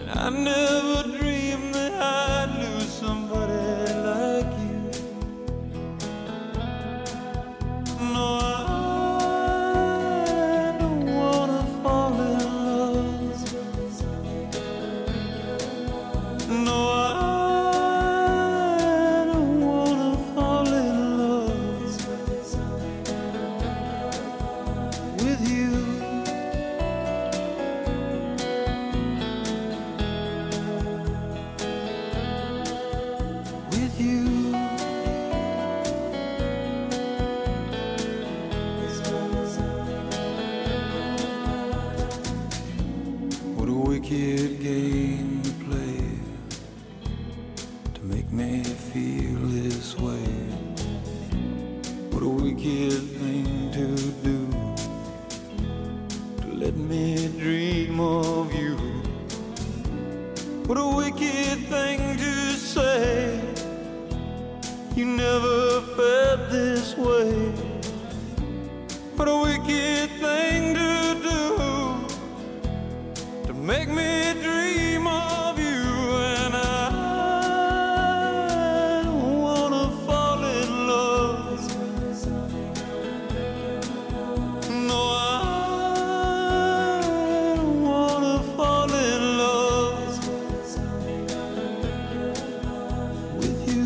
I never dreamed that I'd lose somebody like you. No, I don't wanna fall in love. No, I don't wanna fall in love with you. Wicked game to play to make me feel this way. What a wicked thing to do, to let me dream of you. What a wicked thing to say, you never felt this way. What a wicked thing to do, make me dream of you. And I don't wanna fall in love. No, I don't wanna fall in love with you.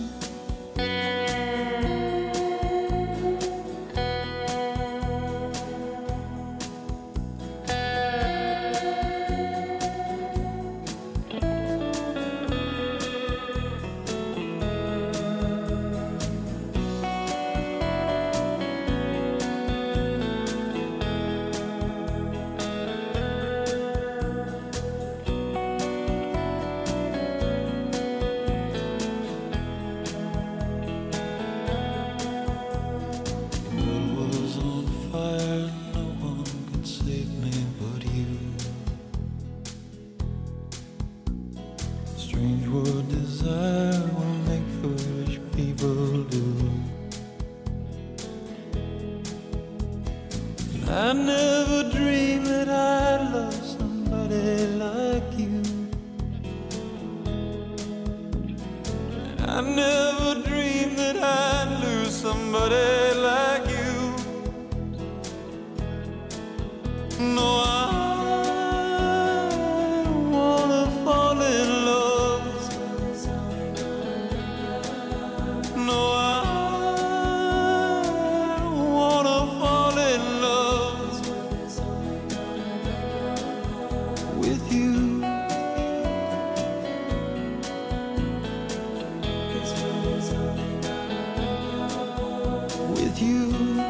Strange what desire will make foolish people do. I never dreamed that I'd love somebody like you. I never dreamed that I'd lose somebody like you. No, I don't wanna fall in love. No, I don't wanna fall in love with you. With you.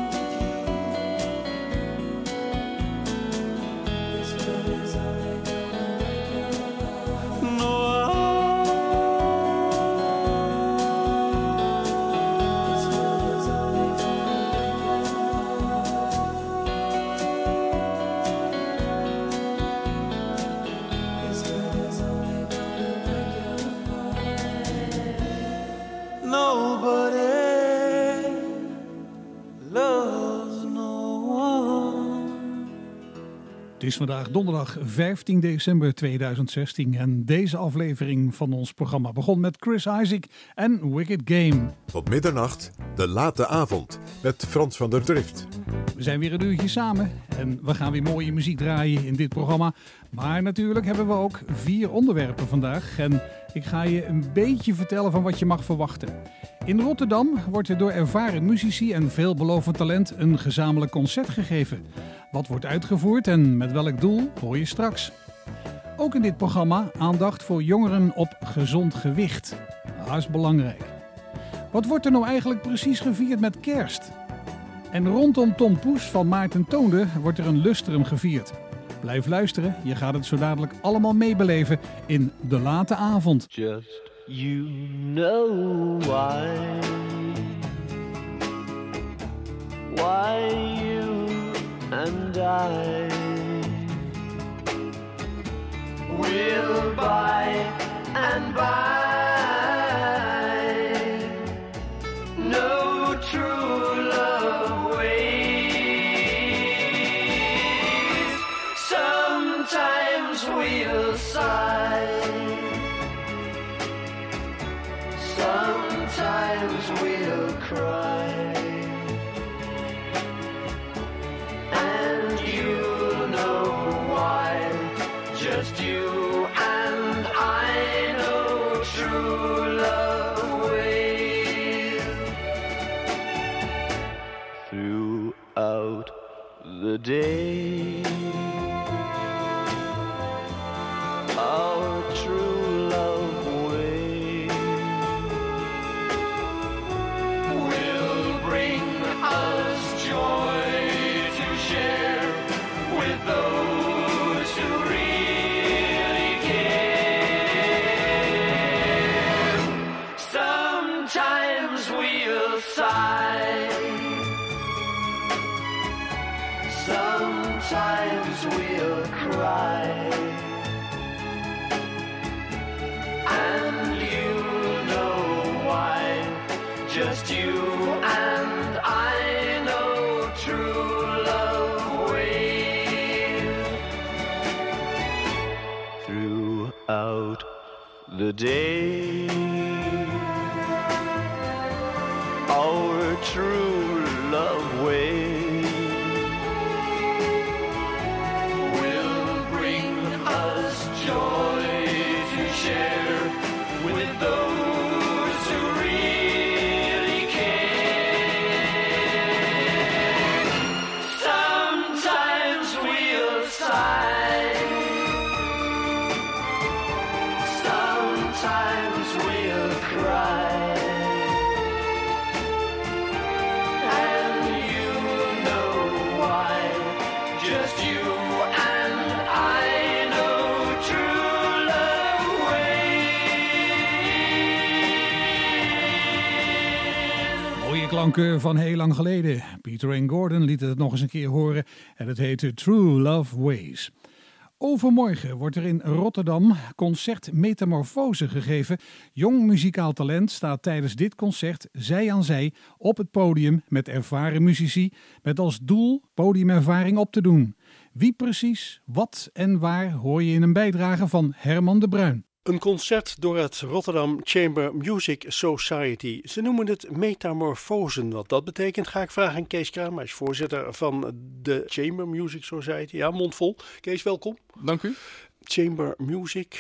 Het is vandaag donderdag 15 december 2016 en deze aflevering van ons programma begon met Chris Isaak en Wicked Game. Tot middernacht, de late avond, met Frans van der Drift. We zijn weer een uurtje samen en we gaan weer mooie muziek draaien in dit programma. Maar natuurlijk hebben we ook 4 onderwerpen vandaag en ik ga je een beetje vertellen van wat je mag verwachten. In Rotterdam wordt er door ervaren muzici en veelbelovend talent een gezamenlijk concert gegeven. Wat wordt uitgevoerd en met welk doel hoor je straks. Ook in dit programma aandacht voor jongeren op gezond gewicht. Dat is belangrijk. Wat wordt er nou eigenlijk precies gevierd met kerst? En rondom Tom Poes van Maarten Toonde wordt er een lustrum gevierd. Blijf luisteren, je gaat het zo dadelijk allemaal meebeleven in De Late Avond. Just you know why you and I will by and by no true love waits. Sometimes we'll sigh. Sometimes we'll cry. And you'll know why. Just you and I know true love ways. Throughout the day, our true love way will bring us joy to share with those who really care. Sometimes we'll sigh. Sometimes we'll cry. And you know why. Just you and I know true love ways. Throughout the day, our true love ways will bring us joy to share with those who really care. Sometimes we'll sigh. Sometimes we'll cry. And you know why. Just you and I know true love ways. Mooie klanken van heel lang geleden. Peter Wayne Gordon liet het nog eens een keer horen en het heette True Love Ways. Overmorgen wordt er in Rotterdam concert Metamorfose gegeven. Jong muzikaal talent staat tijdens dit concert zij aan zij op het podium met ervaren muzici, met als doel podiumervaring op te doen. Wie precies, wat en waar hoor je in een bijdrage van Herman de Bruin. Een concert door het Rotterdam Chamber Music Society. Ze noemen het Metamorfosen. Wat dat betekent ga ik vragen aan Kees Kramer. Hij is voorzitter van de Chamber Music Society. Ja, mondvol. Kees, welkom. Dank u. Chamber Music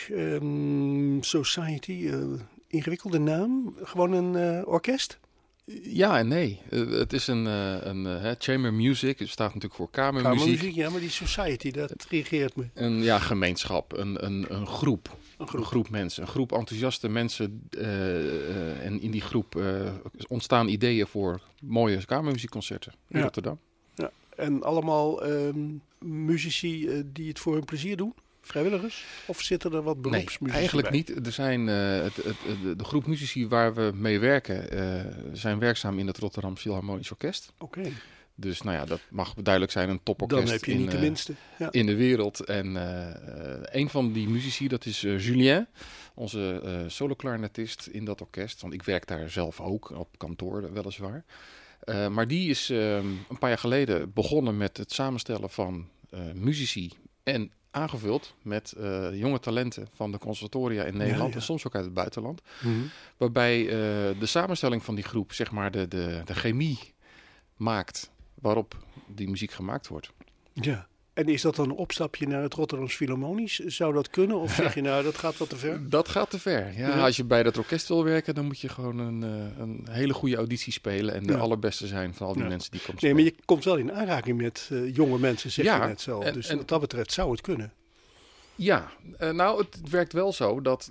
Society. Ingewikkelde naam. Gewoon een orkest? Ja en nee. Het is een chamber music. Het staat natuurlijk voor kamermuziek. Kamermuziek, ja, maar die society, dat reageert me. Een gemeenschap, een groep. Een groep mensen, een groep enthousiaste mensen. En in die groep ontstaan ideeën voor mooie kamermuziekconcerten in Rotterdam. Ja. En allemaal muzici die het voor hun plezier doen? Vrijwilligers? Of zitten er wat beroepsmuzici Nee, eigenlijk bij? niet. Er zijn de groep muzici waar we mee werken zijn werkzaam in het Rotterdam Philharmonisch Orkest. Oké. Dus nou ja, dat mag duidelijk zijn, een toporkest. Dan heb je niet de minste. Ja. In de wereld. En een van die muzici, dat is Julien, onze solo-clarinetist in dat orkest. Want ik werk daar zelf ook, op kantoor weliswaar. Maar die is een paar jaar geleden begonnen met het samenstellen van muzici en aangevuld met jonge talenten van de conservatoria in Nederland en soms ook uit het buitenland. Mm-hmm. Waarbij de samenstelling van die groep, zeg maar de chemie maakt waarop die muziek gemaakt wordt. Ja. En is dat dan een opstapje naar het Rotterdams Philharmonisch? Zou dat kunnen? Of zeg je nou, dat gaat wat te ver? Dat gaat te ver. Ja, als je bij dat orkest wil werken, dan moet je gewoon een hele goede auditie spelen en de allerbeste zijn van al die mensen die komen spelen. Nee, maar je komt wel in aanraking met jonge mensen, zeg je net zo. Dus wat dat betreft zou het kunnen. Ja, nou het werkt wel zo dat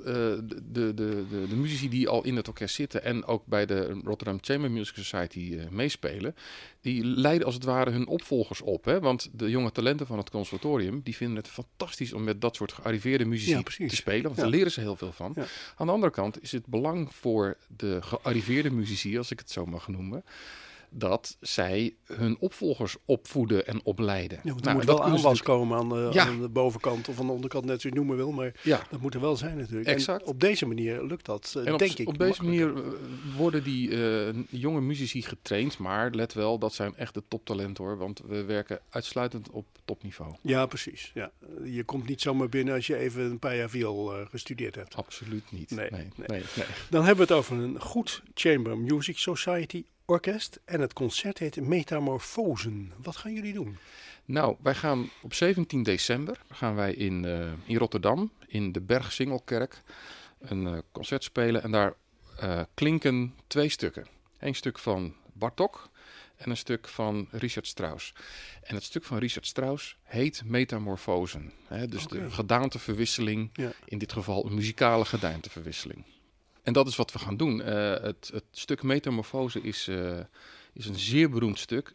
de muzici die al in het orkest zitten en ook bij de Rotterdam Chamber Music Society meespelen, die leiden als het ware hun opvolgers op. Hè? Want de jonge talenten van het conservatorium, die vinden het fantastisch om met dat soort gearriveerde muzici te spelen. Want daar leren ze heel veel van. Ja. Aan de andere kant is het belang voor de gearriveerde muzici, als ik het zo mag noemen, dat zij hun opvolgers opvoeden en opleiden. Ja, want er Nou, moet en wel dat kunnen ze aanwas komen aan de bovenkant of aan de onderkant, net zoals je het noemen wil. Maar Ja, dat moet er wel zijn natuurlijk. Exact. En op deze manier lukt dat, en denk ik. op deze makkelijker. manier worden die jonge muzici getraind. Maar let wel, dat zijn echt de toptalenten hoor. Want we werken uitsluitend op topniveau. Ja, precies. Ja. Je komt niet zomaar binnen als je even een paar jaar viool gestudeerd hebt. Absoluut niet. Nee. Nee. Dan hebben we het over een goed Chamber Music Society orkest. En het concert heet Metamorfosen. Wat gaan jullie doen? Nou, wij gaan op 17 december gaan wij in Rotterdam, in de Bergsingelkerk, een concert spelen. En daar klinken 2 stukken. 1 stuk van Bartók en een stuk van Richard Strauss. En het stuk van Richard Strauss heet Metamorfosen. Hè? Dus Oké. de gedaanteverwisseling, Ja. in dit geval een muzikale gedaanteverwisseling. En dat is wat we gaan doen. Het stuk Metamorfose is een zeer beroemd stuk.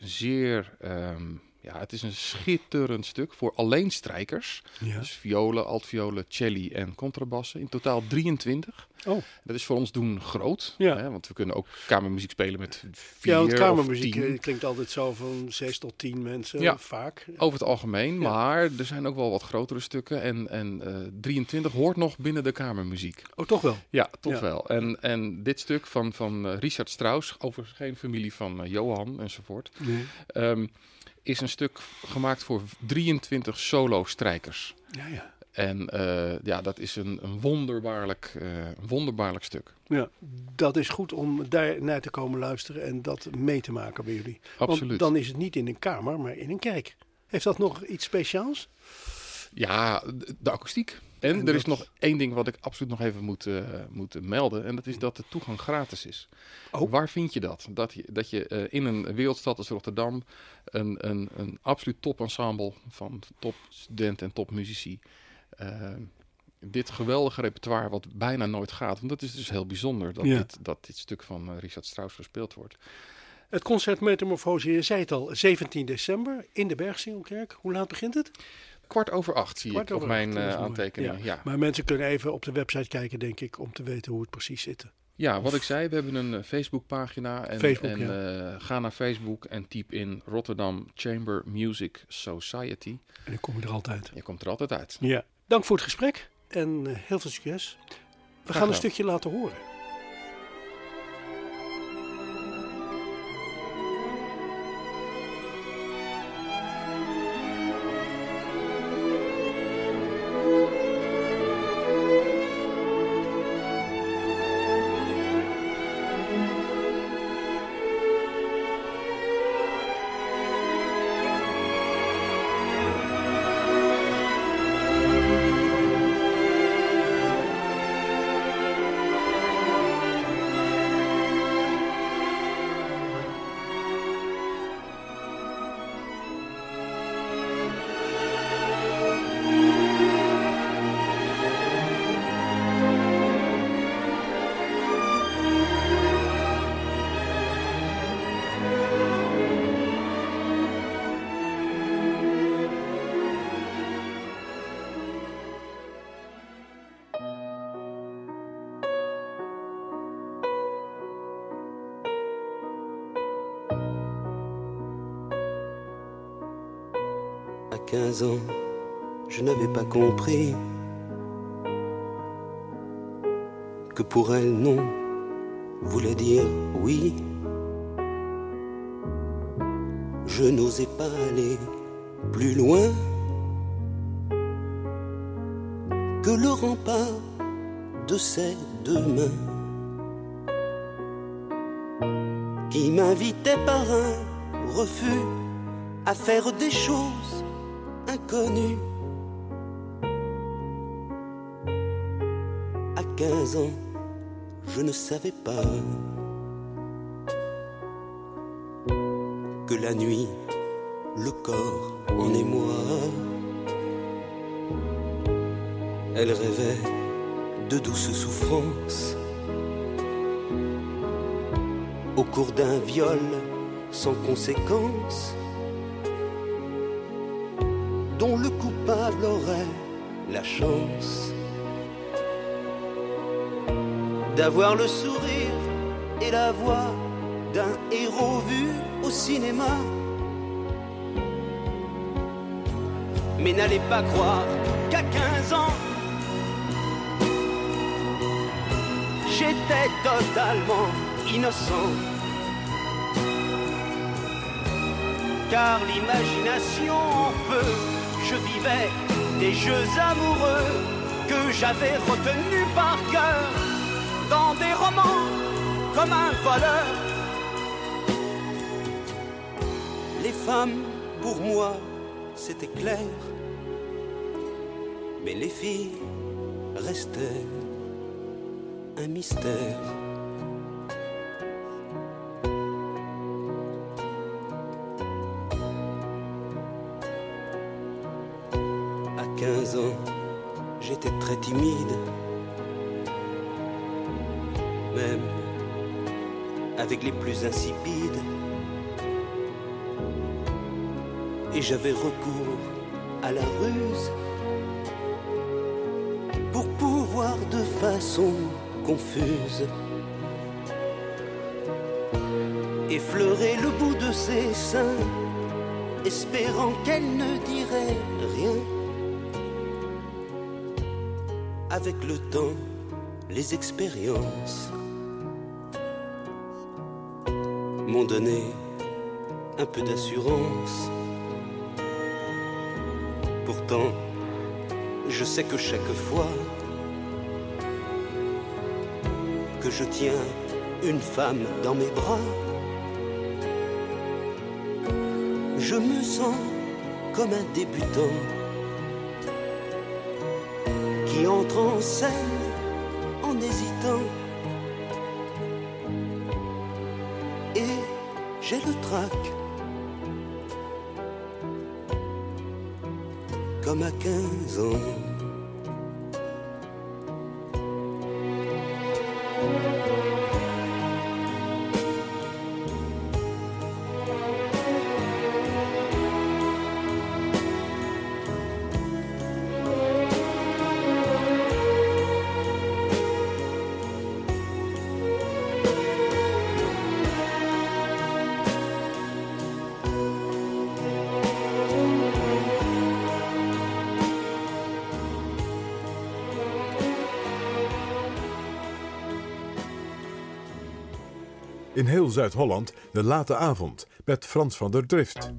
Het is een schitterend stuk voor alleen strijkers. Ja. Dus violen, altviolen, celli en contrabassen. In totaal 23. Oh. Dat is voor ons doen groot. Ja. Hè, want we kunnen ook kamermuziek spelen met 4 Ja, want of kamermuziek 10. klinkt altijd zo van 6 tot 10 mensen, Ja. vaak. Over het algemeen, Ja. maar er zijn ook wel wat grotere stukken. En 23 hoort nog binnen de kamermuziek. Oh, toch wel? Ja, toch Ja. wel. En dit stuk van Richard Strauss, overigens geen familie van Johan enzovoort, Nee. is een stuk gemaakt voor 23 solo-strijkers. Ja. En dat is een wonderbaarlijk stuk. Ja, dat is goed om daar naar te komen luisteren en dat mee te maken bij jullie. Absoluut. Want dan is het niet in een kamer, maar in een kerk. Heeft dat nog iets speciaals? Ja, de akoestiek. En En er is dat- nog één ding wat ik absoluut nog even moet melden. En dat is dat de toegang gratis is. Oh. Waar vind je dat? Dat je in een wereldstad als Rotterdam een absoluut topensemble van topstudenten en topmuzici. Dit geweldige repertoire wat bijna nooit gaat. Want dat is dus heel bijzonder dat dit stuk van Richard Strauss gespeeld wordt. Het concert Metamorfose, je zei het al, 17 december in de Bergsingelkerk. Hoe laat begint het? 7:15 zie ik op mijn dat is mooi. aantekeningen. Ja. Ja. Maar mensen kunnen even op de website kijken, denk ik, om te weten hoe het precies zit. Ja, wat ik zei, we hebben een Facebookpagina. Facebook, Ga naar Facebook en typ in Rotterdam Chamber Music Society. En dan kom je er altijd. Je komt er altijd uit. Ja. Dank voor het gesprek en heel veel succes. We gaan gedaan. een stukje laten horen. À 15 ans, je n'avais pas compris que pour elle, non voulait dire oui. Je n'osais pas aller plus loin que le rempart de ses 2 mains qui m'invitait par un refus à faire des choses inconnues. À 15 ans, je ne savais pas que la nuit, le corps en émoi. Elle rêvait de douces souffrances au cours d'un viol sans conséquence, dont le coupable aurait la chance d'avoir le sourire et la voix d'un héros vu au cinéma. Mais n'allez pas croire qu'à 15 ans, j'étais totalement innocent. Car l'imagination en feu, je vivais des jeux amoureux que j'avais retenus par cœur dans des romans comme un voleur. Les femmes, pour moi, c'était clair, mais les filles restaient un mystère. À 15 ans, j'étais très timide, même avec les plus insipides. Et j'avais recours à la ruse pour pouvoir de façon confuse effleurer le bout de ses seins, espérant qu'elle ne dirait rien. Avec le temps, les expériences m'ont donné un peu d'assurance. Pourtant, je sais que chaque fois que je tiens une femme dans mes bras, je me sens comme un débutant qui entre en scène en hésitant. Et j'ai le trac, comme à 15 ans. In heel Zuid-Holland de late avond met Frans van der Drift.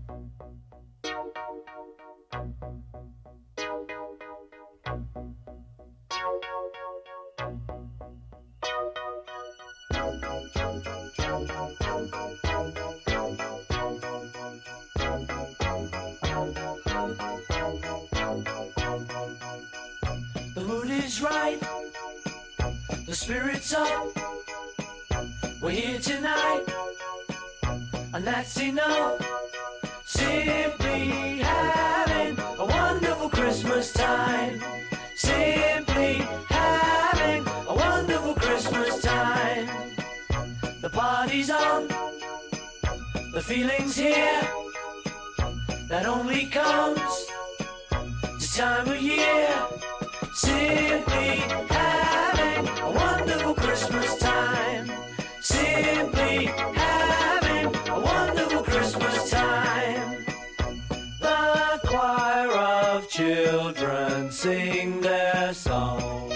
The mood is right, the spirit's up. We're here tonight, and that's enough. Simply having a wonderful Christmas time. Simply having a wonderful Christmas time. The party's on, the feeling's here. That only comes this time of year. Simply having a wonderful Christmas time. Simply having a wonderful Christmas time. The choir of children sing their song.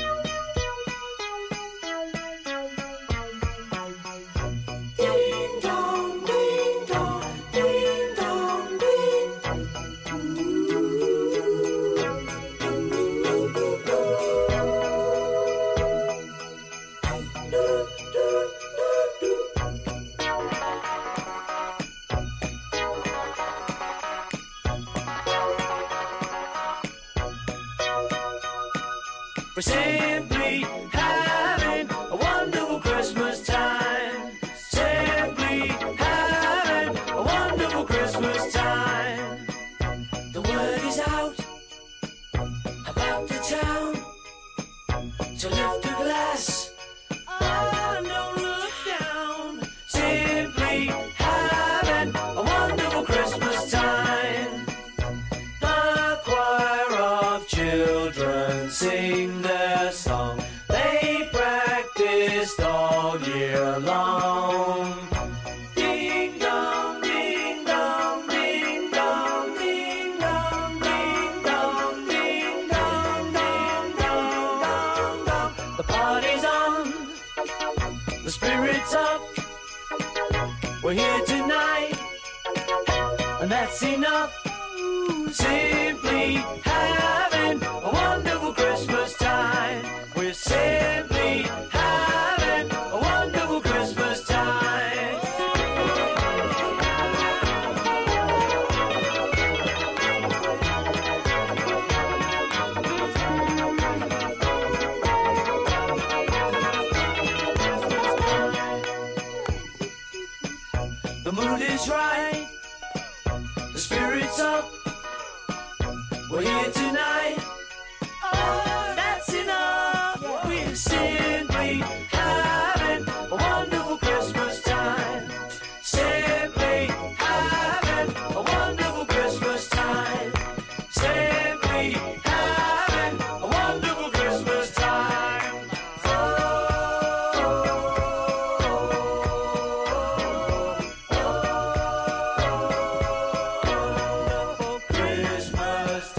Ding dong, ding dong, ding dong, ding. We're simply having a wonderful Christmas time. Simply having a wonderful Christmas time. The word is out about the town to lift a glass. Oh, don't look down. Simply having a wonderful Christmas time. The choir of children sing their song. They practiced all year long. spirit's up. We're here tonight, and that's enough. Simply having a wonderful Christmas time. We're simply having a wonderful Christmas time. The mood is right, the spirit's up. We're here tonight. Oh, that's enough. We're simply having a wonderful Christmas time. Simply having a wonderful Christmas time. Simply having a wonderful Christmas time. Wonderful Christmas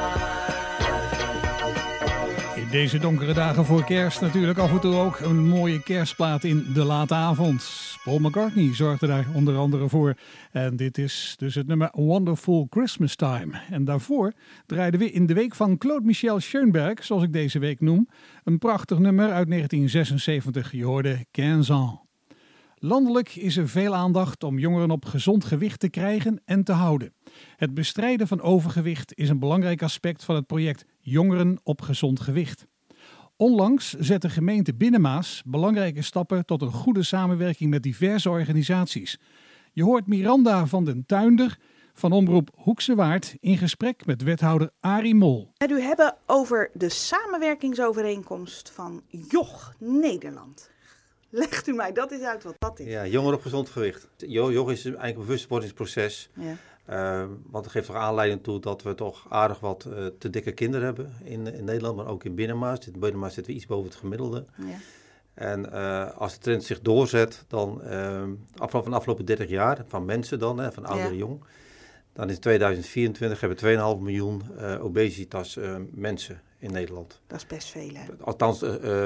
In deze donkere dagen voor kerst natuurlijk af en toe ook een mooie kerstplaat in de late avond. Paul McCartney zorgde daar onder andere voor. En dit is dus het nummer Wonderful Christmas Time. En daarvoor draaiden we in de week van Claude Michel Schoenberg, zoals ik deze week noem, een prachtig nummer uit 1976. Je hoorde 15 ans. Landelijk is er veel aandacht om jongeren op gezond gewicht te krijgen en te houden. Het bestrijden van overgewicht is een belangrijk aspect van het project Jongeren op Gezond Gewicht. Onlangs zette gemeente Binnenmaas belangrijke stappen tot een goede samenwerking met diverse organisaties. Je hoort Miranda van den Tuinder van omroep Hoekse Waard in gesprek met wethouder Arie Mol. Het u hebben over de samenwerkingsovereenkomst van JOG Nederland. Legt u mij dat eens uit wat dat is. Ja, jongeren op gezond gewicht. JOG is eigenlijk een bewustwordingsproces. Ja. Want dat geeft toch aanleiding toe dat we toch aardig wat te dikke kinderen hebben in Nederland, maar ook in Binnenmaas. In Binnenmaas zitten we iets boven het gemiddelde. Ja. En als de trend zich doorzet, dan van de afgelopen 30 jaar, van mensen dan, van oud en jong, dan in 2024 hebben we 2,5 miljoen obesitas mensen in Nederland. Dat is best veel, hè? Althans,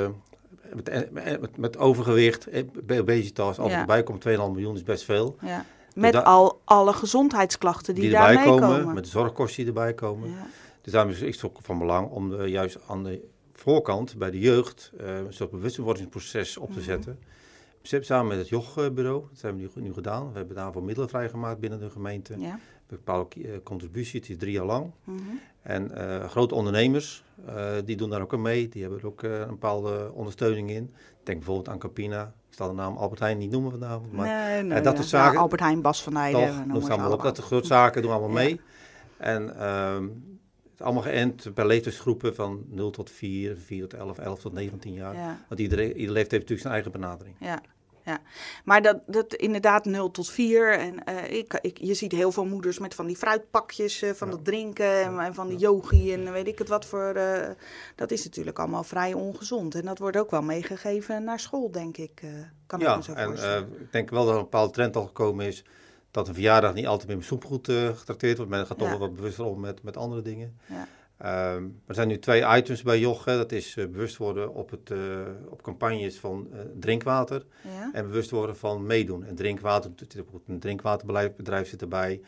met overgewicht, obesitas, alles erbij komt 2,5 miljoen is best veel. Ja. Met alle gezondheidsklachten die daarmee komen. Met de zorgkosten die erbij komen. Ja. Dus daarom is het ook van belang om juist aan de voorkant bij de jeugd een soort bewustwordingsproces op te zetten. Samen met het JOG-bureau, dat hebben we nu gedaan. We hebben daarvoor middelen vrijgemaakt binnen de gemeente. Ja. Een bepaalde contributie, het is 3 jaar lang. En grote ondernemers, die doen daar ook aan mee. Die hebben er ook een bepaalde ondersteuning in. Denk bijvoorbeeld aan Campina. Ik zal de naam Albert Heijn niet noemen vanavond. Maar nee, dat soort zaken. Ja, Albert Heijn, Bas van Heijden. Noem ze allemaal op. Dat soort zaken doen we allemaal mee. En het is allemaal geënt per leeftijdsgroepen van 0 tot 4, 4 tot 11, 11 tot 19 jaar. Ja. Want iedere leeftijd heeft natuurlijk zijn eigen benadering. Ja. Ja, maar dat inderdaad 0 tot 4. En je ziet heel veel moeders met van die fruitpakjes van dat drinken en van die yogi en weet ik het wat voor. Dat is natuurlijk allemaal vrij ongezond. En dat wordt ook wel meegegeven naar school, denk ik. Kan ik me zo voorstellen. Ik denk wel dat er een bepaalde trend al gekomen is dat een verjaardag niet altijd meer met soepgoed getrakteerd wordt. Men gaat toch wel wat bewuster om met andere dingen. Ja. Er zijn nu 2 items bij JOG. Dat is bewust worden op campagnes van drinkwater. Ja. En bewust worden van meedoen. En drinkwater, een drinkwaterbedrijf zit erbij.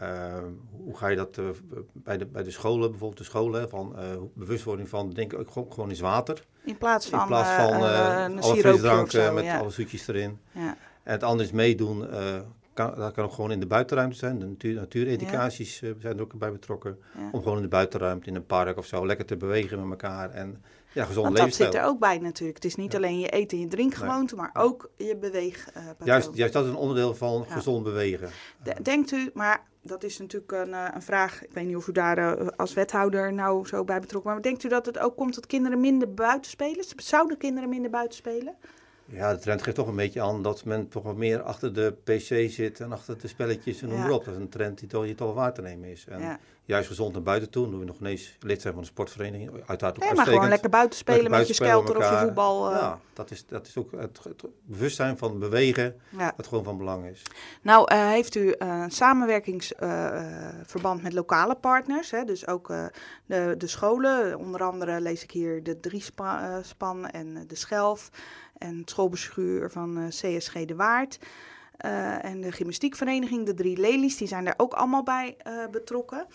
Hoe ga je dat bij de scholen, bijvoorbeeld de scholen, van bewustwording van drinken ook gewoon eens water. In plaats van alle frisdranken met alle zoetjes erin. Ja. En het andere is meedoen. Dat kan ook gewoon in de buitenruimte zijn. De natuureducaties zijn er ook bij betrokken. Ja. Om gewoon in de buitenruimte, in een park of zo, lekker te bewegen met elkaar. En gezond levensstijl. Dat zit er ook bij natuurlijk. Het is niet alleen je eten en je drinkgewoonte, maar ook je beweegpatroon. Juist dat is een onderdeel van gezond bewegen. Denkt u, maar dat is natuurlijk een vraag. Ik weet niet of u daar als wethouder nou zo bij betrokken bent. Maar denkt u dat het ook komt dat kinderen minder buiten spelen? Zouden kinderen minder buiten spelen? Ja, de trend geeft toch een beetje aan dat men toch wat meer achter de pc zit en achter de spelletjes en noem maar op. Dat is een trend die toch waar te nemen is. En juist gezond naar buiten toe. Dan doen we nog ineens lid zijn van een sportvereniging. Uiteraard ook maar uitstekend. gewoon lekker buiten spelen met je skelter of je voetbal. Ja, dat is ook het bewustzijn van bewegen, dat gewoon van belang is. Nou, heeft u een samenwerkingsverband met lokale partners, hè? Dus ook de scholen. Onder andere lees ik hier de Driespan en de Schelf en het schoolbestuur van CSG De Waard. En de gymnastiekvereniging, de 3 Lelies, die zijn daar ook allemaal bij betrokken.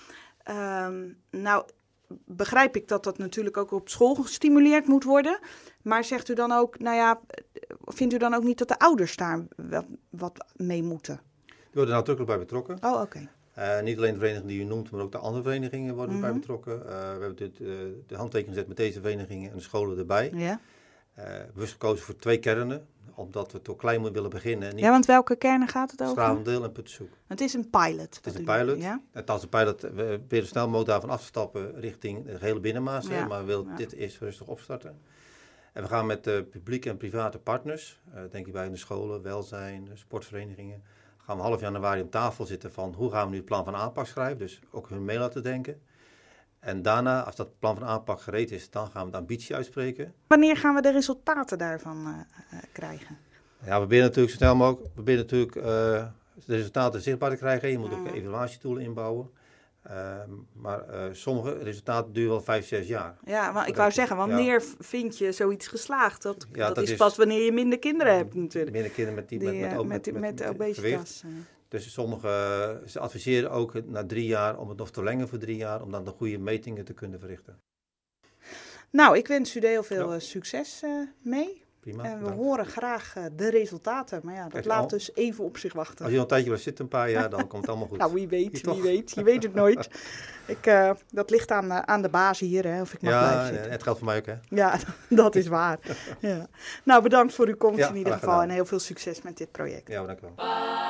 Nou, begrijp ik dat natuurlijk ook op school gestimuleerd moet worden. Maar zegt u dan ook, vindt u dan ook niet dat de ouders daar wat mee moeten? Die worden nadrukkelijk bij betrokken. Oh, oké. Niet alleen de vereniging die u noemt, maar ook de andere verenigingen worden erbij betrokken. We hebben de handtekening gezet met deze verenigingen en de scholen erbij. Ja. Bewust gekozen voor 2 kernen, omdat we toch klein willen beginnen. Ja, want welke kernen gaat het over? Stravendeel en Puttensoek. Het is een pilot. Het is een pilot. Ja? En als de pilot weer snel mogelijk daarvan af te stappen richting de gehele binnenmaas. Ja. Maar we willen dit eerst rustig opstarten. En we gaan met publieke en private partners, denk ik bij de scholen, welzijn, sportverenigingen, gaan we half januari aan tafel zitten van hoe gaan we nu het plan van aanpak schrijven. Dus ook hun mee laten denken. En daarna, als dat plan van aanpak gereed is, dan gaan we de ambitie uitspreken. Wanneer gaan we de resultaten daarvan krijgen? Ja, we proberen natuurlijk zo snel mogelijk de resultaten zichtbaar te krijgen. Je moet ook evaluatietools inbouwen. Maar sommige resultaten duren wel 5-6 jaar. Ja, maar ik wou zeggen, wanneer vind je zoiets geslaagd? Dat is pas wanneer je minder kinderen hebt natuurlijk. Minder kinderen met obesitas. Dus ze adviseren ook na 3 jaar om het nog te verlengen voor 3 jaar, om dan de goede metingen te kunnen verrichten. Nou, ik wens u er heel veel succes mee. Prima, en we horen graag de resultaten. Maar ja, dat laat dus even op zich wachten. Als je nog een tijdje blijft zitten, een paar jaar, dan komt het allemaal goed. Nou, wie weet. Je weet het nooit. Dat ligt aan de baas hier, hè, of ik mag blijven zitten. Ja, het geldt voor mij ook, hè? Ja, dat is waar. Ja. Nou, bedankt voor uw komst in ieder geval. Gedaan. En heel veel succes met dit project. Ja, dank u wel.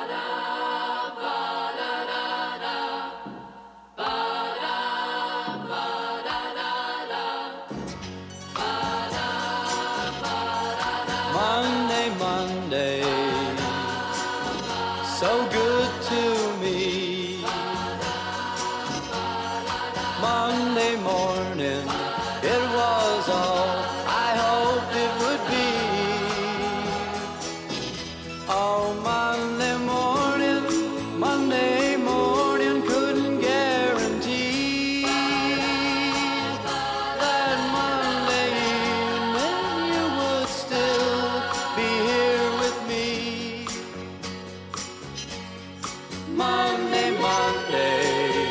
Monday, so good to me. Monday morning, it was all I hoped it would be. Oh, Monday morning couldn't guarantee that Monday evening you would still be here with me. Monday,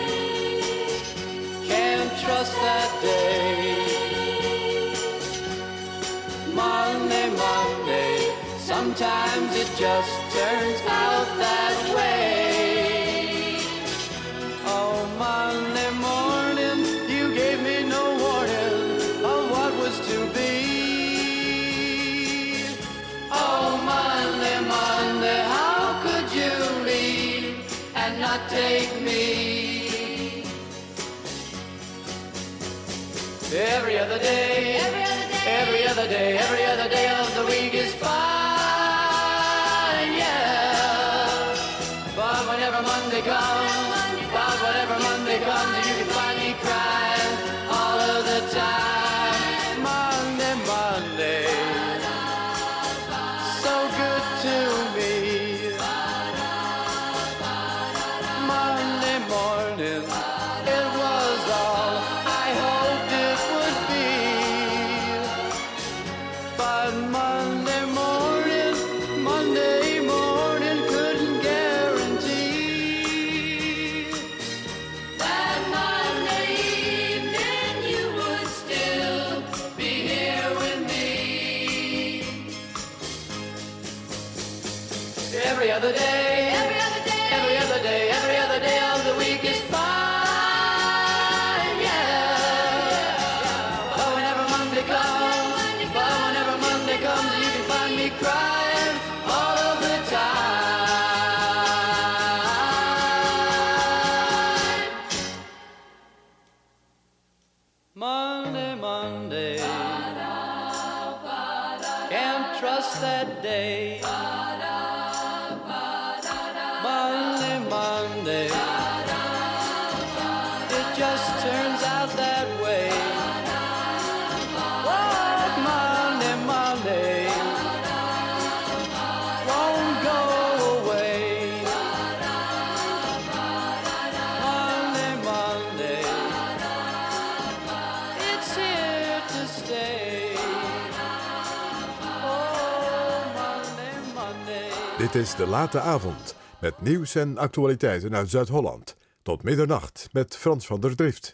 can't trust that day. Monday, sometimes it just turns out that way. Oh, Monday morning, you gave me no warning of what was to be. Oh, Monday, how could you leave and not take me? Every other day, every other day of the week is fine, yeah. But whenever Monday comes, you can find me crying all of the time. Monday, so good to me. Monday morning, it was all I hoped it would be. But Monday morning couldn't guarantee that Monday evening you would still be here with me. Every other day of the week is fine, yeah. But whenever Monday comes, you can find me crying all of the time. Monday, can't trust that day. Monday, it Dit is De Late Avond met nieuws en actualiteiten uit Zuid-Holland. Tot middernacht met Frans van der Drift.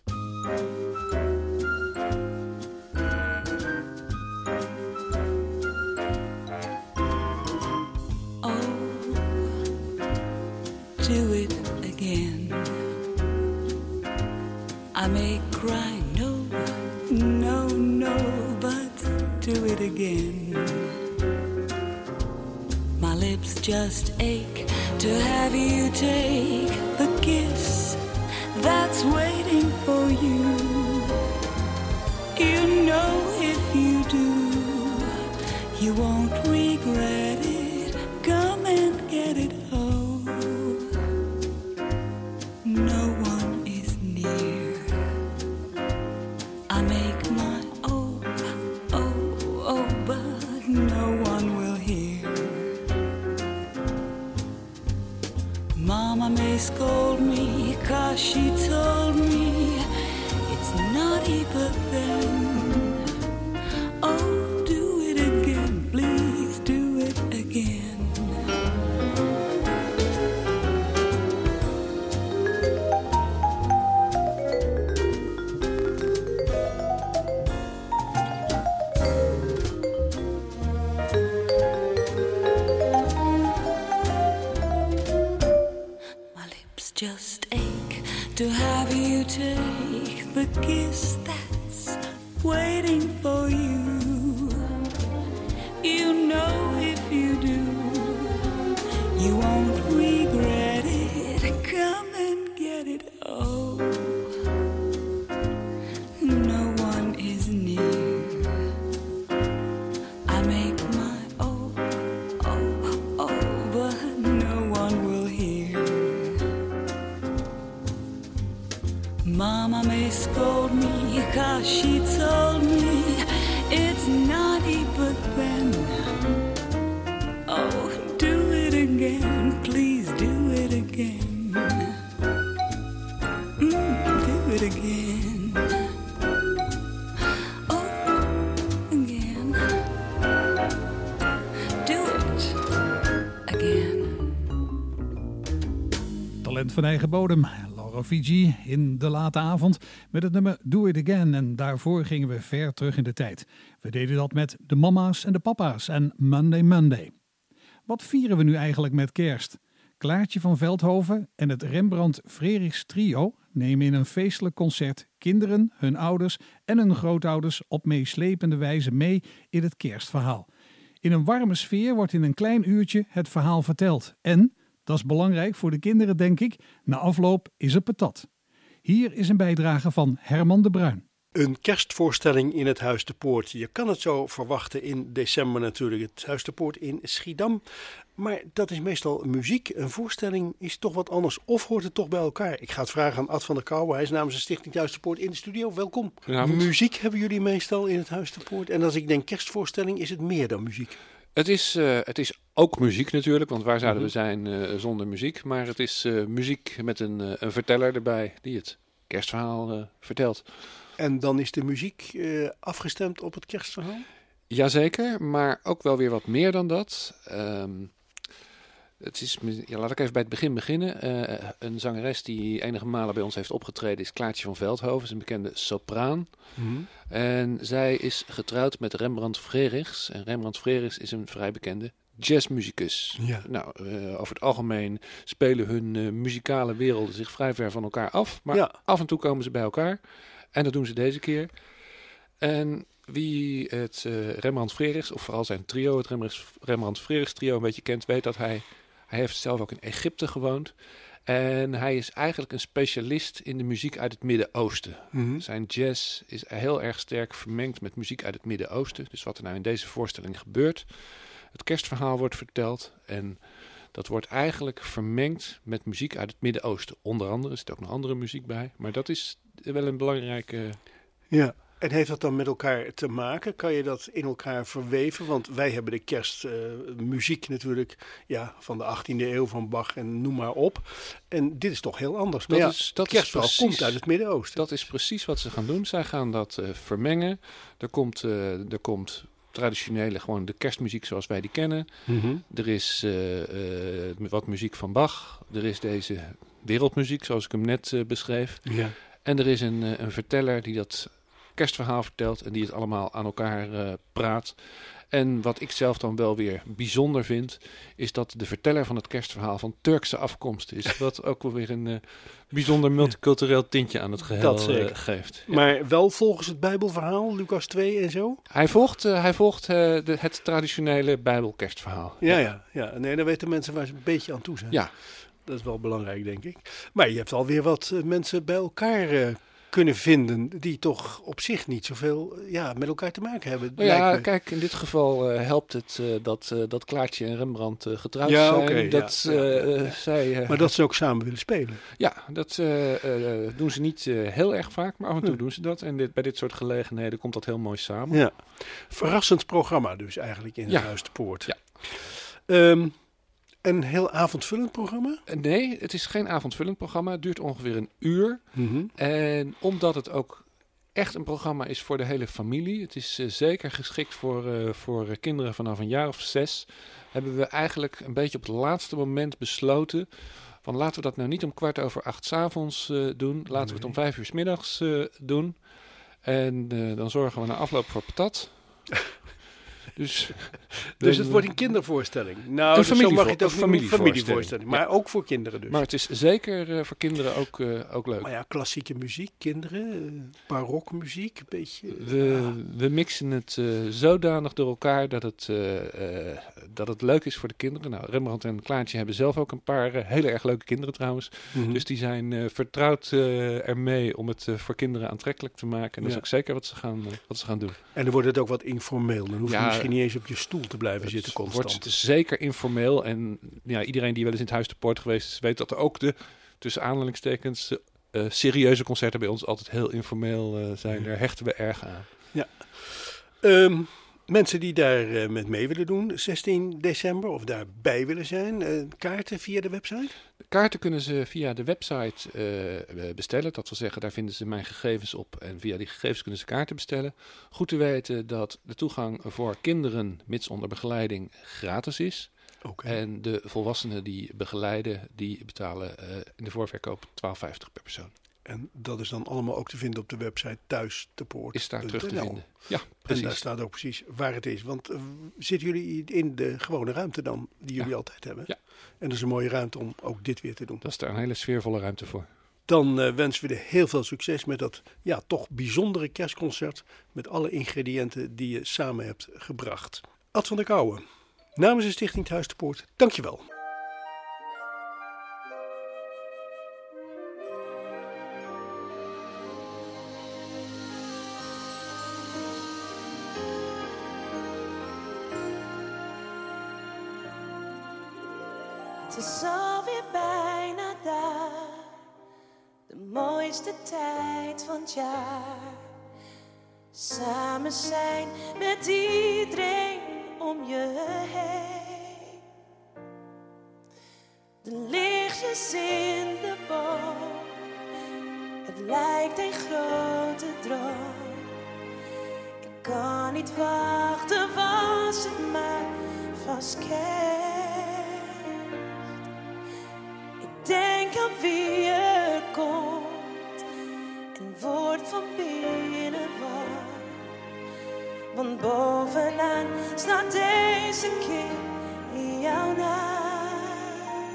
Do it again. I may cry, no, no, no, but do it again. My lips just ache to have you take the kiss that's waiting for you. You know if you do, you won't regret it. Come and get it home. No one is near. I make my oh, oh, oh, but no one will hear. Mama may scold me 'cause she told me it's naughty, but then oh, do it again, please do it again. Just ache to have you take the kiss that's waiting for you. You know if you do, you won't regret it. Come and get it. Oh, no one is near. I make my oh, oh, oh, but no one will hear. Mama may scold me 'cause she told me it's naughty, but then oh, do it again, please do it again. Do it again. Oh, again. Do it again. Talent van eigen bodem. Fiji in De Late Avond met het nummer Do It Again. En daarvoor gingen we ver terug in de tijd. We deden dat met de mama's en de papa's en Monday Monday. Wat vieren we nu eigenlijk met kerst? Klaartje van Veldhoven en het Rembrandt Frerichs Trio nemen in een feestelijk concert kinderen, hun ouders en hun grootouders op meeslepende wijze mee in het kerstverhaal. In een warme sfeer wordt in een klein uurtje het verhaal verteld. En dat is belangrijk voor de kinderen, denk ik. Na afloop is er patat. Hier is een bijdrage van Herman de Bruin. Een kerstvoorstelling in het Huis de Poort. Je kan het zo verwachten in december natuurlijk. Het Huis de Poort in Schiedam. Maar dat is meestal muziek. Een voorstelling is toch wat anders. Of hoort het toch bij elkaar? Ik ga het vragen aan Ad van der Kouwen. Hij is namens de Stichting Huis de Poort in de studio. Welkom. Goedenavond. Muziek hebben jullie meestal in het Huis de Poort. En als ik denk kerstvoorstelling, is het meer dan muziek. Het is ook muziek natuurlijk, want waar zouden we zijn zonder muziek? Maar het is muziek met een verteller erbij die het kerstverhaal vertelt. En dan is de muziek afgestemd op het kerstverhaal? Jazeker, maar ook wel weer wat meer dan dat. Laat ik even bij het begin beginnen. Een zangeres die enige malen bij ons heeft opgetreden is Klaartje van Veldhoven. Is een bekende sopraan. Mm-hmm. En zij is getrouwd met Rembrandt Frerichs. En Rembrandt Frerichs is een vrij bekende jazzmuzikus. Ja. Nou, over het algemeen spelen hun muzikale werelden zich vrij ver van elkaar af. Maar af en toe komen ze bij elkaar. En dat doen ze deze keer. En wie het Rembrandt Frerichs, of vooral zijn trio, het Rembrandt Frerichs trio een beetje kent, weet dat hij heeft zelf ook in Egypte gewoond. En hij is eigenlijk een specialist in de muziek uit het Midden-Oosten. Mm-hmm. Zijn jazz is heel erg sterk vermengd met muziek uit het Midden-Oosten. Dus wat er nou in deze voorstelling gebeurt. Het kerstverhaal wordt verteld en dat wordt eigenlijk vermengd met muziek uit het Midden-Oosten. Onder andere, er zit ook nog andere muziek bij. Maar dat is wel een belangrijke... Ja. En heeft dat dan met elkaar te maken? Kan je dat in elkaar verweven? Want wij hebben de kerstmuziek natuurlijk van de 18e eeuw, van Bach en noem maar op. En dit is toch heel anders. Maar dat kerstverhaal komt uit het Midden-Oosten. Dat is precies wat ze gaan doen. Zij gaan dat vermengen. Er komt traditionele, gewoon de kerstmuziek zoals wij die kennen. Mhm. Er is wat muziek van Bach. Er is deze wereldmuziek, zoals ik hem net beschreef. Ja. En er is een verteller die dat kerstverhaal vertelt en die het allemaal aan elkaar praat. En wat ik zelf dan wel weer bijzonder vind, is dat de verteller van het kerstverhaal van Turkse afkomst is. Wat ook wel weer een bijzonder multicultureel tintje aan het geheel Dat zeker. geeft. Ja. Maar wel volgens het Bijbelverhaal, Lucas 2 en zo? Hij volgt het traditionele Bijbelkerstverhaal. Ja. Nee, dan weten mensen waar ze een beetje aan toe zijn. Ja. Dat is wel belangrijk, denk ik. Maar je hebt alweer wat mensen bij elkaar kunnen vinden die toch op zich niet zoveel met elkaar te maken hebben. Nou ja, lijkt me. kijk, in dit geval helpt het dat Klaartje en Rembrandt getrouwd Ja, zijn. oké, Zij, maar dat ze ook samen willen spelen. Ja, dat doen ze niet heel erg vaak, maar af en toe doen ze dat. En bij dit soort gelegenheden komt dat heel mooi samen. Ja. Verrassend programma dus eigenlijk in het Huis de Poort. Ja. Een heel avondvullend programma? Nee, het is geen avondvullend programma. Het duurt ongeveer een uur. Mm-hmm. En omdat het ook echt een programma is voor de hele familie. Het is zeker geschikt voor kinderen vanaf een jaar of 6. Hebben we eigenlijk een beetje op het laatste moment besloten van laten we dat nou niet om 7:15 's avonds doen. Laten we het om 5 uur 's middags doen. En dan zorgen we na afloop voor patat. Dus het wordt een kindervoorstelling. Nou, een familievoorstelling. Maar ook voor kinderen dus. Maar het is zeker voor kinderen ook leuk. Maar ja, klassieke muziek, kinderen, barokmuziek, een beetje. We mixen het zodanig door elkaar dat het leuk is voor de kinderen. Nou, Rembrandt en Klaartje hebben zelf ook een paar hele erg leuke kinderen trouwens. Mm-hmm. Dus die zijn vertrouwd ermee om het voor kinderen aantrekkelijk te maken. En dat is ook zeker wat ze gaan doen. En dan wordt het ook wat informeel. Dan hoef je misschien niet eens op je stoel te blijven zitten constant. Het wordt zeker informeel. En ja, iedereen die wel eens in het Huis de Poort geweest is, weet dat er ook tussen aanhalingstekens serieuze concerten bij ons altijd heel informeel zijn. Daar hechten we erg aan. Ja. Mensen die daar met mee willen doen, 16 december, of daarbij willen zijn, kaarten via de website? De kaarten kunnen ze via de website bestellen. Dat wil zeggen, daar vinden ze mijn gegevens op. En via die gegevens kunnen ze kaarten bestellen. Goed te weten dat de toegang voor kinderen, mits onder begeleiding, gratis is. Okay. En de volwassenen die begeleiden, die betalen in de voorverkoop €12,50 per persoon. En dat is dan allemaal ook te vinden op de website thuisdepoort. Is daar terug te vinden. Ja, En precies. daar staat ook precies waar het is. Want zitten jullie in de gewone ruimte dan, die jullie altijd hebben? Ja. En dat is een mooie ruimte om ook dit weer te doen. Dat is daar een hele sfeervolle ruimte voor. Dan wensen we er heel veel succes met dat toch bijzondere kerstconcert. Met alle ingrediënten die je samen hebt gebracht. Ad van der Kouwen, namens de Stichting Het Huis de Poort, dankjewel. Het is alweer bijna daar, de mooiste tijd van het jaar. Samen zijn met iedereen om je heen. De lichtjes in de boom, het lijkt een grote droom. Ik kan niet wachten, was het maar vast kerst. Denk aan wie er komt en wordt van binnen warm. Want bovenaan staat deze keer jouw naam.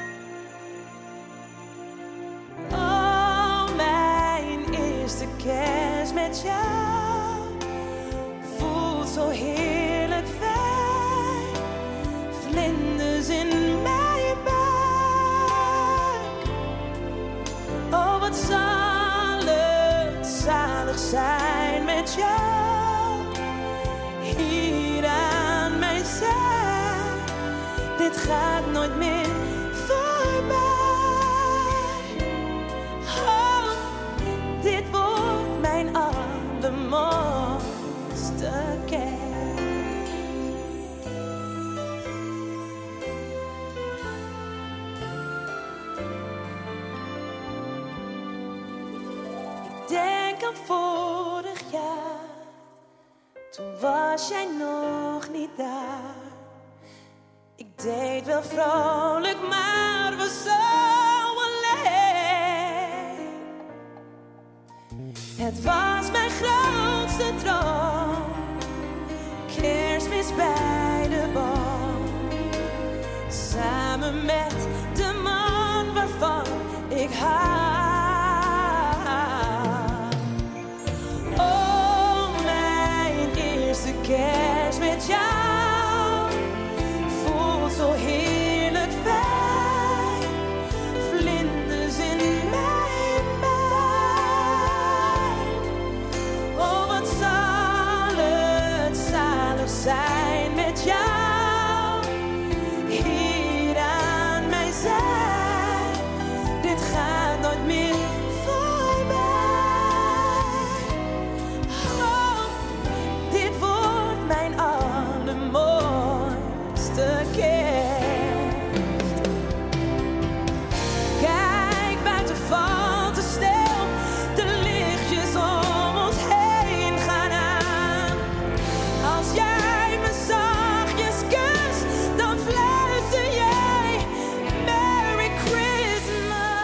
Oh, mijn eerste kerst met jou voelt zo heerlijk fijn. Vlinders in mij. Oh, wat zal het zalig zijn met jou hier aan mijn zij. Dit gaat nooit meer voorbij. Oh, dit wordt mijn allermooiste kerst. Denk aan vorig jaar, Toen was jij nog niet daar. Ik deed wel vrolijk, maar was zo alleen. Het was mijn grootste droom. Kerstmis bij de boom. Samen met de man waarvan ik hou. Oh, mijn eerste kerst met jou. Voelt zo heerlijk fijn. Vlinders in mijn buik. Oh, wat zal het zalig zijn met jou. Hier aan mijn zij. Dit gaat nooit meer voorbij. Oh, dit wordt mijn allermooiste kerst. Kijk, buiten valt de sneeuw. De lichtjes om ons heen gaan aan. Als jij me zachtjes kust, dan fluister jij Merry Christmas.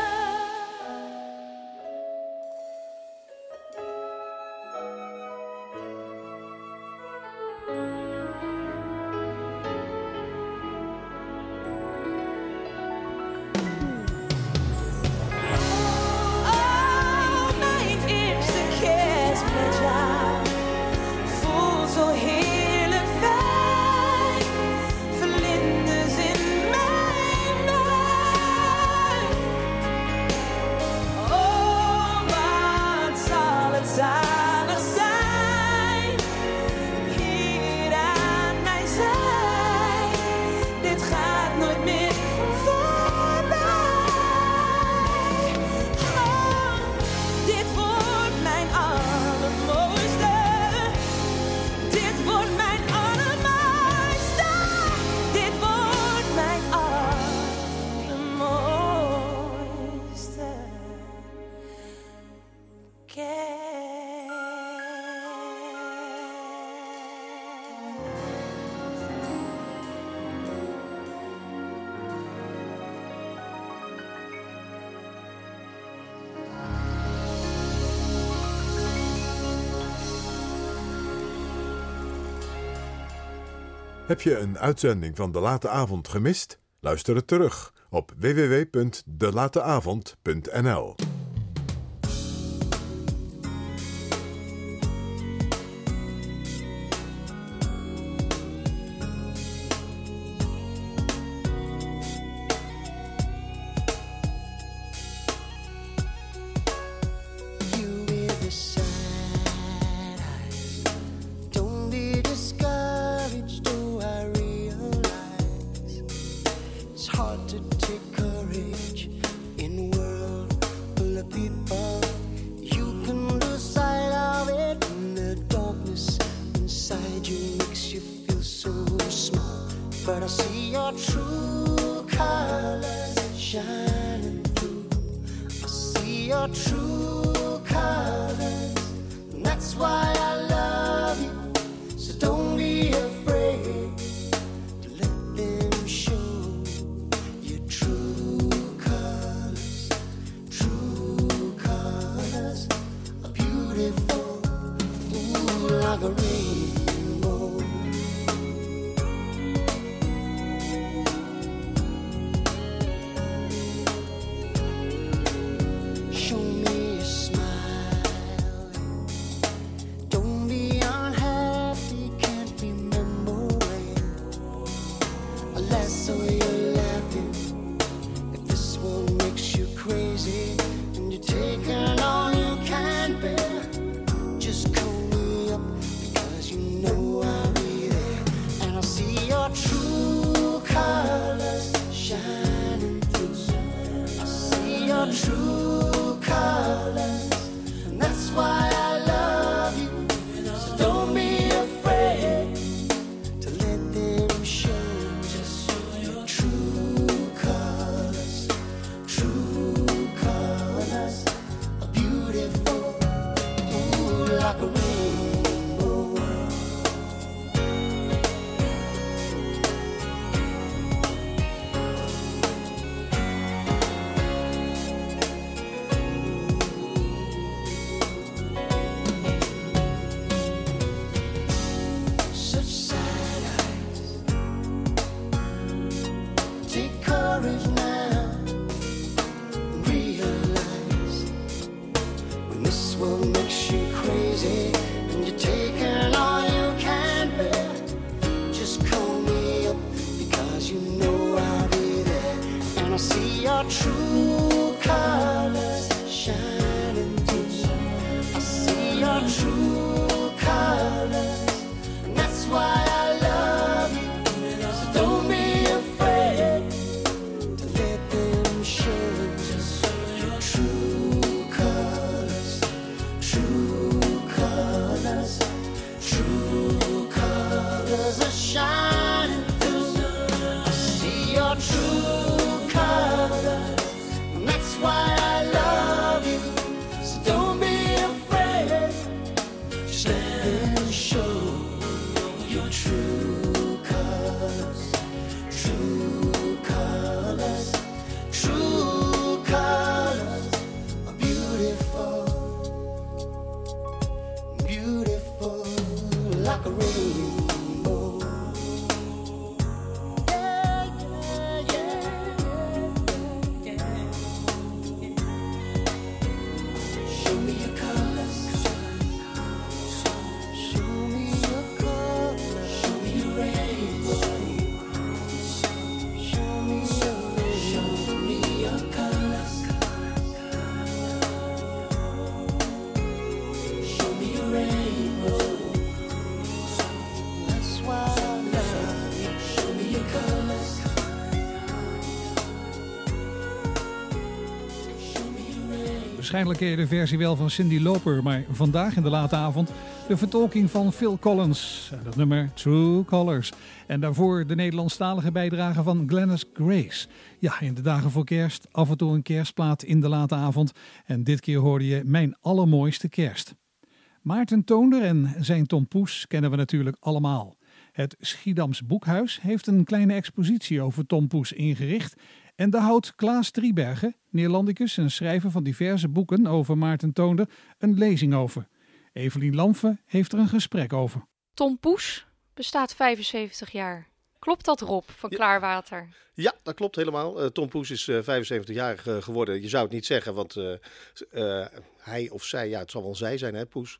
Oh, mijn eerste kerst met jou. Voelt zo heerlijk fijn. Vlinders in mijn buik. Oh, wat zal het zalig zijn. Hier aan mijn zij. Dit gaat nooit meer voorbij. Oh, dit wordt mijn allermooiste. Dit wordt mijn allermooiste. Dit wordt mijn allermooiste Heb je een uitzending van De Late Avond gemist? Luister het terug op www.delateavond.nl. You with the sad eyes. Don't be discouraged, oh, I realize it's hard to take courage in a world full of people. You can lose sight of it, and the darkness inside you makes you feel so small. But I see your true colors shining through. I see your true colors, and that's why I love you. So don't be afraid to let them show your true colors. True colors are beautiful, ooh, like a rainbow. Show me a smile, Waarschijnlijk ken je de versie wel van Cyndi Lauper, maar vandaag in de late avond de vertolking van Phil Collins. Dat nummer True Colors. En daarvoor de Nederlandstalige bijdrage van Glennis Grace. Ja, in de dagen voor kerst af en toe een kerstplaat in de late avond. En dit keer hoorde je Mijn Allermooiste Kerst. Maarten Toonder en zijn Tom Poes kennen we natuurlijk allemaal. Het Schiedams Boekhuis heeft een kleine expositie over Tom Poes ingericht. En daar houdt Klaas Driebergen, Neerlandicus en schrijver van diverse boeken over Maarten Toonder, een lezing over. Evelien Lamfe heeft er een gesprek over. Tom Poes bestaat 75 jaar. Klopt dat, Rob van Klaarwater? Ja, dat klopt helemaal. Tom Poes is 75 jaar geworden. Je zou het niet zeggen, want hij of zij, ja, het zal wel zij zijn, hè, Poes.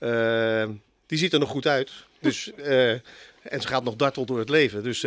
Die ziet er nog goed uit. Dus, en ze gaat nog dartel door het leven. Dus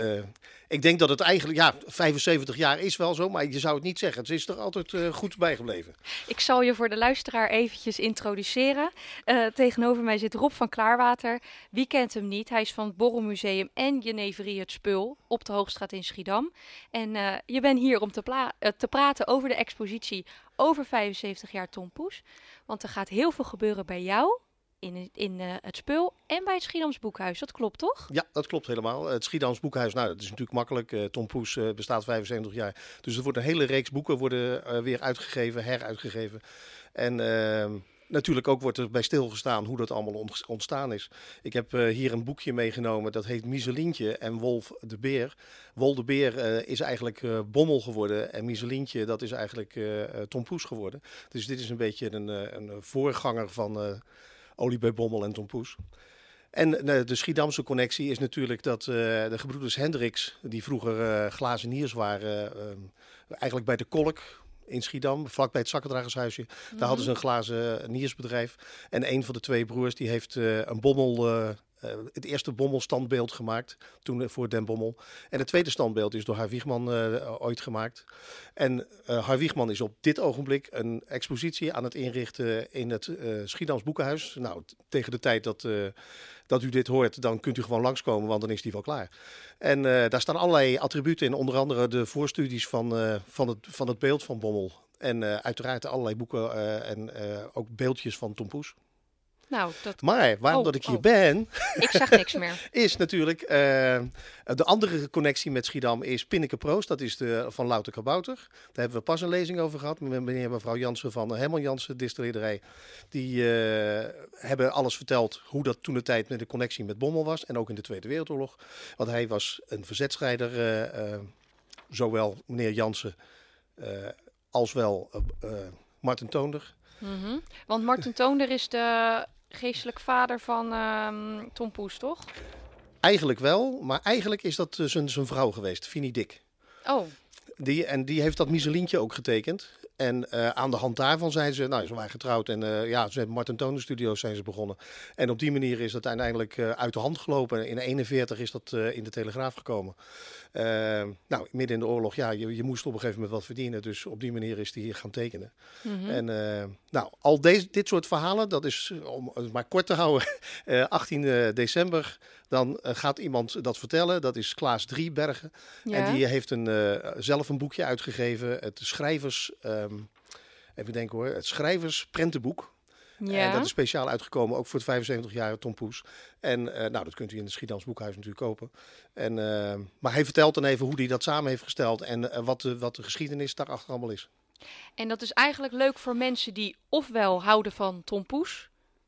ik denk dat het eigenlijk, ja, 75 jaar is wel zo, maar je zou het niet zeggen. Het is er altijd goed bijgebleven. Ik zal je voor de luisteraar eventjes introduceren. Tegenover mij zit Rob van Klaarwater. Wie kent hem niet? Hij is van het Borrelmuseum en Jeneverie Het Speul op de Hoogstraat in Schiedam. En je bent hier om te praten over de expositie over 75 jaar Tom Poes. Want er gaat heel veel gebeuren bij jou. In het Speul en bij het Schiedams Boekhuis. Dat klopt toch? Ja, dat klopt helemaal. Het Schiedams Boekhuis, nou, dat is natuurlijk makkelijk. Tom Poes bestaat 75 jaar. Dus er wordt een hele reeks boeken worden weer uitgegeven, heruitgegeven. En natuurlijk ook wordt er bij stilgestaan hoe dat allemaal ontstaan is. Ik heb hier een boekje meegenomen, dat heet Miezelientje en Wolf de Beer. Wol de Beer is eigenlijk Bommel geworden en Miezelientje, dat is eigenlijk Tom Poes geworden. Dus dit is een beetje een voorganger van Olie bij Bommel en Tom Poes. En de Schiedamse connectie is natuurlijk dat de gebroeders Hendricks, die vroeger glazeniers waren, eigenlijk bij de Kolk in Schiedam, vlakbij het zakkendragershuisje, daar hadden ze een glazeniersbedrijf. En een van de twee broers die heeft een bommel, het eerste bommelstandbeeld gemaakt, toen voor Den Bommel. En het tweede standbeeld is door Har Wiegman ooit gemaakt. En Har Wiegman is op dit ogenblik een expositie aan het inrichten in het Schiedams Boekenhuis. Nou, tegen de tijd dat u dit hoort, dan kunt u gewoon langskomen, want dan is die wel klaar. En daar staan allerlei attributen in, onder andere de voorstudies van het beeld van Bommel. En uiteraard allerlei boeken en ook beeldjes van Tom Poes. Nou, maar waarom dat ik hier ben, ik zeg niks meer. Is natuurlijk de andere connectie met Schiedam is Pinneke Proost. Dat is van Louter Kabouter. Daar hebben we pas een lezing over gehad met meneer en mevrouw Jansen van Herman Jansen Distillerij. Die hebben alles verteld hoe dat toen de tijd met de connectie met Bommel was. En ook in de Tweede Wereldoorlog. Want hij was een verzetstrijder, zowel meneer Jansen als wel Marten Toonder. Mm-hmm. Want Marten Toonder is de geestelijk vader van Tom Poes, toch? Eigenlijk wel, maar eigenlijk is dat zijn vrouw geweest, Fini Dick. Oh. Die heeft dat Miezelientje ook getekend. En aan de hand daarvan zijn ze, nou, ze waren getrouwd en ze hebben Marten Toonder Studios zijn ze begonnen. En op die manier is dat uiteindelijk uit de hand gelopen. In 1941 is dat in de Telegraaf gekomen. Nou, midden in de oorlog, ja, je moest op een gegeven moment wat verdienen. Dus op die manier is hij hier gaan tekenen. Mm-hmm. En nou, al dit soort verhalen, dat is, om het maar kort te houden, 18 december... Dan gaat iemand dat vertellen. Dat is Klaas Driebergen. Ja. En die heeft zelf een boekje uitgegeven. Het schrijvers... even denken hoor. Het schrijversprentenboek. Ja. En dat is speciaal uitgekomen. Ook voor het 75 jaar Tom Poes. En nou, dat kunt u in het Schiedams Boekhuis natuurlijk kopen. En, maar hij vertelt dan even hoe hij dat samen heeft gesteld. En wat de geschiedenis daarachter allemaal is. En dat is eigenlijk leuk voor mensen die ofwel houden van Tom Poes.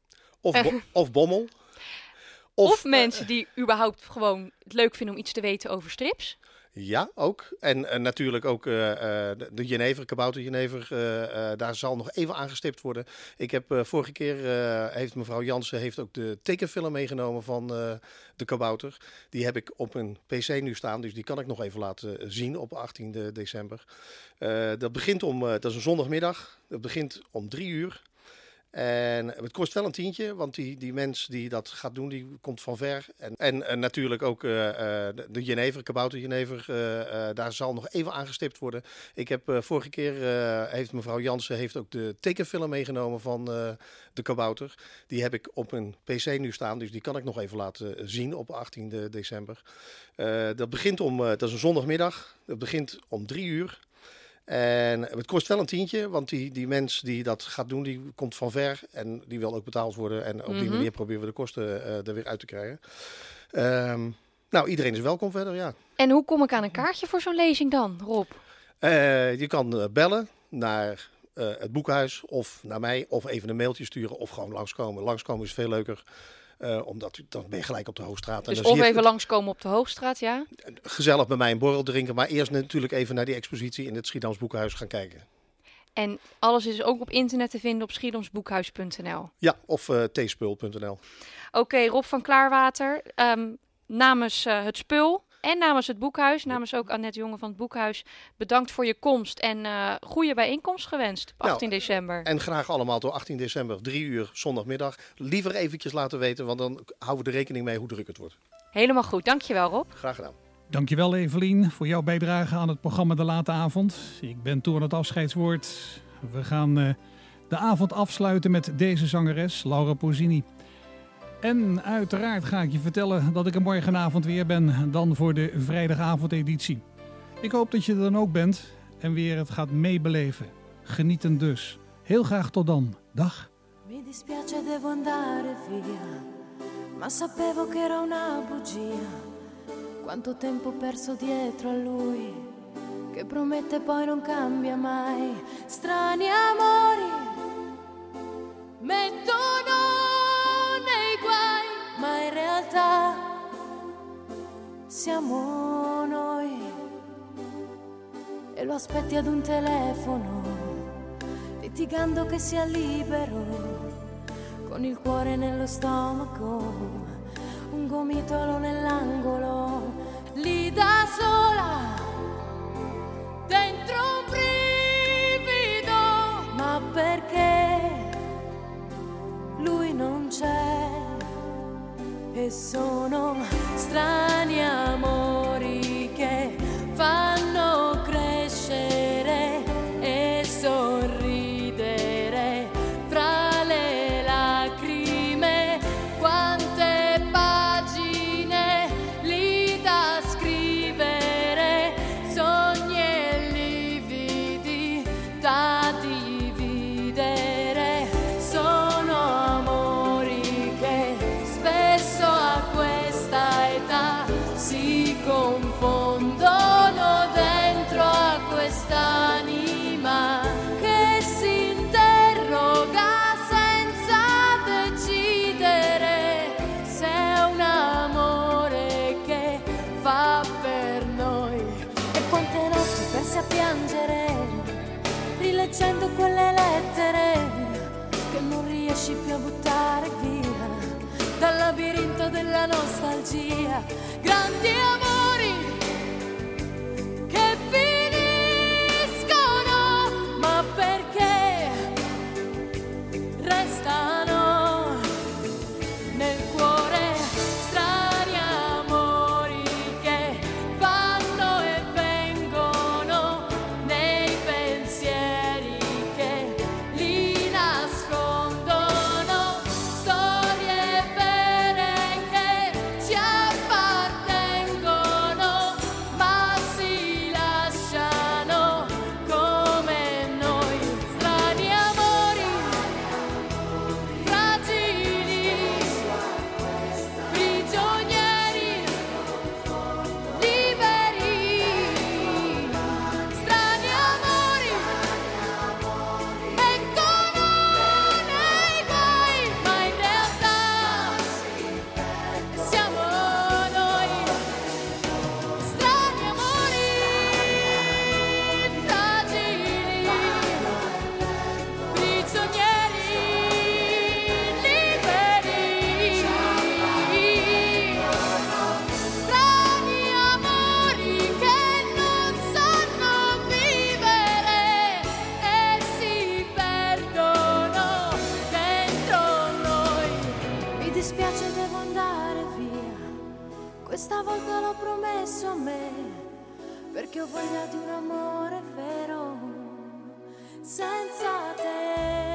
Of Bommel. Of mensen die überhaupt gewoon het leuk vinden om iets te weten over strips. Ja, ook. En natuurlijk ook de Jenever, Kabouter Jenever, daar zal nog even aangestipt worden. Ik heb vorige keer, heeft mevrouw Jansen ook de tekenfilm meegenomen van de Kabouter. Die heb ik op een pc nu staan, dus die kan ik nog even laten zien op 18 december. Dat begint dat is een zondagmiddag, dat begint om 3:00. En het kost wel een tientje, want die mens die dat gaat doen, die komt van ver. En natuurlijk ook de Jenever, Kabouter Jenever, daar zal nog even aangestipt worden. Ik heb vorige keer, heeft mevrouw Jansen ook de tekenfilm meegenomen van de Kabouter. Die heb ik op een pc nu staan, dus die kan ik nog even laten zien op 18 december. Dat is een zondagmiddag, dat begint om 3:00. En het kost wel een tientje, want die mens die dat gaat doen, die komt van ver en die wil ook betaald worden. En op die manier proberen we de kosten er weer uit te krijgen. Nou, iedereen is welkom verder, ja. En hoe kom ik aan een kaartje voor zo'n lezing dan, Rob? Je kan bellen naar het boekhuis of naar mij of even een mailtje sturen of gewoon langskomen. Langskomen is veel leuker, omdat dan ben je gelijk op de Hoogstraat. Dus en dan of even langskomen op de Hoogstraat, ja? Gezellig bij mij een borrel drinken, maar eerst natuurlijk even naar die expositie in het Schiedams Boekhuis gaan kijken. En alles is ook op internet te vinden op schiedamsboekhuis.nl. Ja, of theespul.nl. Oké, Rob van Klaarwater, namens het Spul en namens het Boekhuis, namens ook Annette Jonge van het Boekhuis, bedankt voor je komst en goede bijeenkomst gewenst op 18 december. En graag allemaal tot 18 december, 3 uur zondagmiddag. Liever eventjes laten weten, want dan houden we er rekening mee hoe druk het wordt. Helemaal goed, dankjewel Rob. Graag gedaan. Dankjewel Evelien voor jouw bijdrage aan het programma De Late Avond. Ik ben toe aan het afscheidswoord. We gaan de avond afsluiten met deze zangeres, Laura Pausini. En uiteraard ga ik je vertellen dat ik er morgenavond weer ben, dan voor de vrijdagavondeditie. Ik hoop dat je er dan ook bent en weer het gaat meebeleven. Genieten dus. Heel graag tot dan. Dag. Mi dispiace, devo andare via, ma sapevo che era una bugia. Quanto tempo perso dietro a lui, che promette poi non cambia mai. Strani amori mettono nei guai, ma in realtà siamo noi. E lo aspetti ad un telefono, litigando che sia libero, con il cuore nello stomaco, un gomitolo nell'angolo, lì da sola, dentro un brivido, ma perché lui non c'è e sono strani amori che fanno crescere e sorridere fra le lacrime. Quante pagine lì da scrivere, sogni e lividi da dividere. Sono amori che spesso a questa età si confondono dentro a quest'anima che si interroga senza decidere se è un amore che fa per noi. E quante notti persi a piangere, rileggendo quelle lettere che non riesci più a buttare via dal labirinto della nostalgia. Grandi amori che finiscono, ma perché restano nel cuore. Strani amori che vanno e vengono nei pensieri che li nascondono. Storie vere che ci appartengono, ma si lasciano come noi. Strani amori fragili, prigionieri liberi. Strani amori mettono nei guai, ma in realtà siamo noi. Strani amori fragili, prigionieri liberi. Strani amori che non sanno vivere e si perdono dentro noi. Mi dispiace, devo andare via, questa volta l'ho promesso a me, perché ho voglia di un amore vero senza te.